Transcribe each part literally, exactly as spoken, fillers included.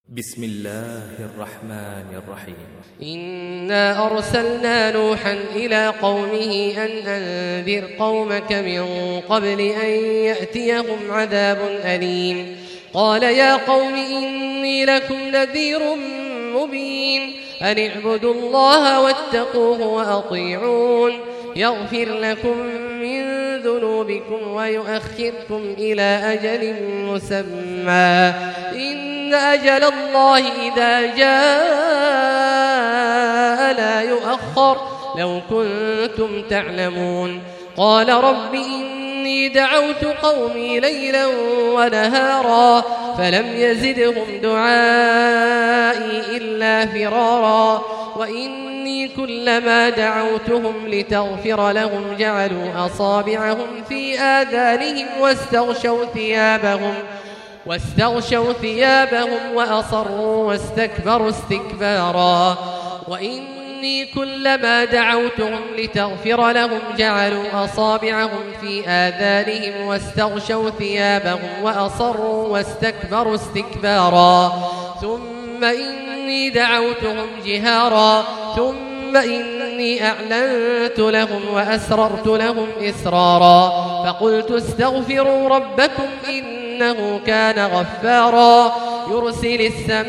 بسم الله الرحمن الرحيم. إنا أرسلنا نوحا إلى قومه أن أنذر قومك من قبل أن يأتيهم عذاب أليم. قال يا قوم إني لكم نذير مبين أن اعبدوا الله واتقوه وأطيعون يغفر لكم من ذنوبكم ويؤخركم إلى أجل مسمى إن أجل الله إذا جاء لا يؤخر لو كنتم تعلمون. قال رب إني دعوت قومي ليلا ونهارا فلم يزدهم دعائي إلا فرارا وإني كلما دعوتهم لتغفر لهم جعلوا أصابعهم في آذانهم واستغشوا ثيابهم واستغشوا ثيابهم وأصروا واستكبروا استكبارا وإني كلما دعوتهم لتغفر لهم جعلوا أصابعهم في آذانهم واستغشوا ثيابهم وأصروا واستكبروا استكبارا ثم إني دعوتهم جهارا ثم إني أعلنت لهم وأسررت لهم إسرارا فقلت استغفروا ربكم إنه كان غفارا يرسل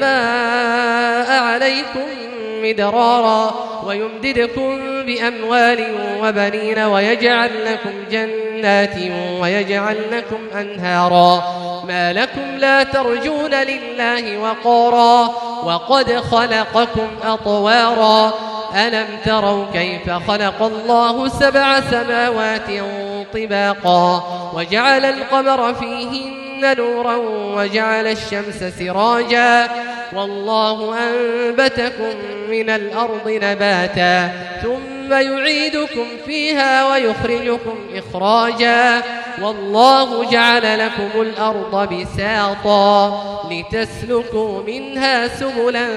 السماء عليكم مدرارا ويمددكم بأموال وبنين ويجعل لكم جنات ويجعل لكم أنهارا ما لكم لا ترجون لله وقارا وقد خلقكم أطوارا ألم تروا كيف خلق الله سبع سماوات طباقا وجعل القمر فيهن نورا وجعل الشمس سراجا والله أنبتكم من الأرض نباتا ثم يعيدكم فيها ويخرجكم إخراجا والله جعل لكم الأرض بساطا لتسلكوا منها سبلا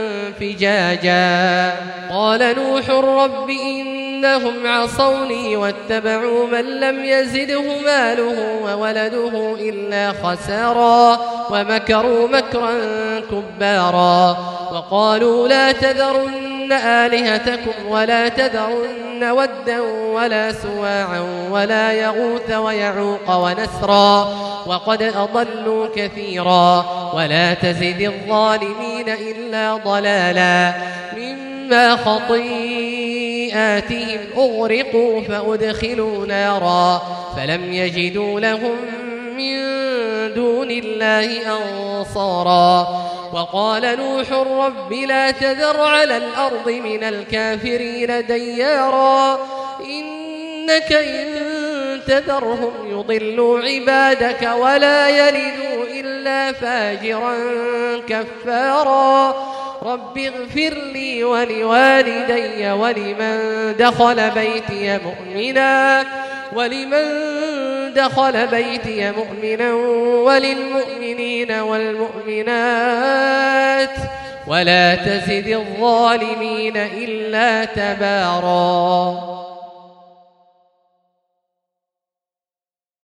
فجاجا. قال نوح رب إنهم عصوني واتبعوا من لم يزده ماله وولده إلا خسارا ومكروا مكرا كبارا وقالوا لا تذرن آلهتكم ولا تذرن ودا ولا سواعا ولا يغوث ويعوق ونسرا وقد أضلوا كثيرا ولا تزد الظالمين إلا ضلالا مما خطيئاتهم أغرقوا فأدخلوا نارا فلم يجدوا لهم من دون الله أنصارا. وقال نوح رب لا تذر على الأرض من الكافرين ديارا إنك إن تذرهم يضلوا عبادك ولا يلدوا إلا فاجرا كفارا. رب اغفر لي ولوالدي ولمن دخل بيتي مؤمنا ولمن دخل بيتي مؤمنا وللمؤمنين والمؤمنات ولا تزد الظالمين إلا تبارا.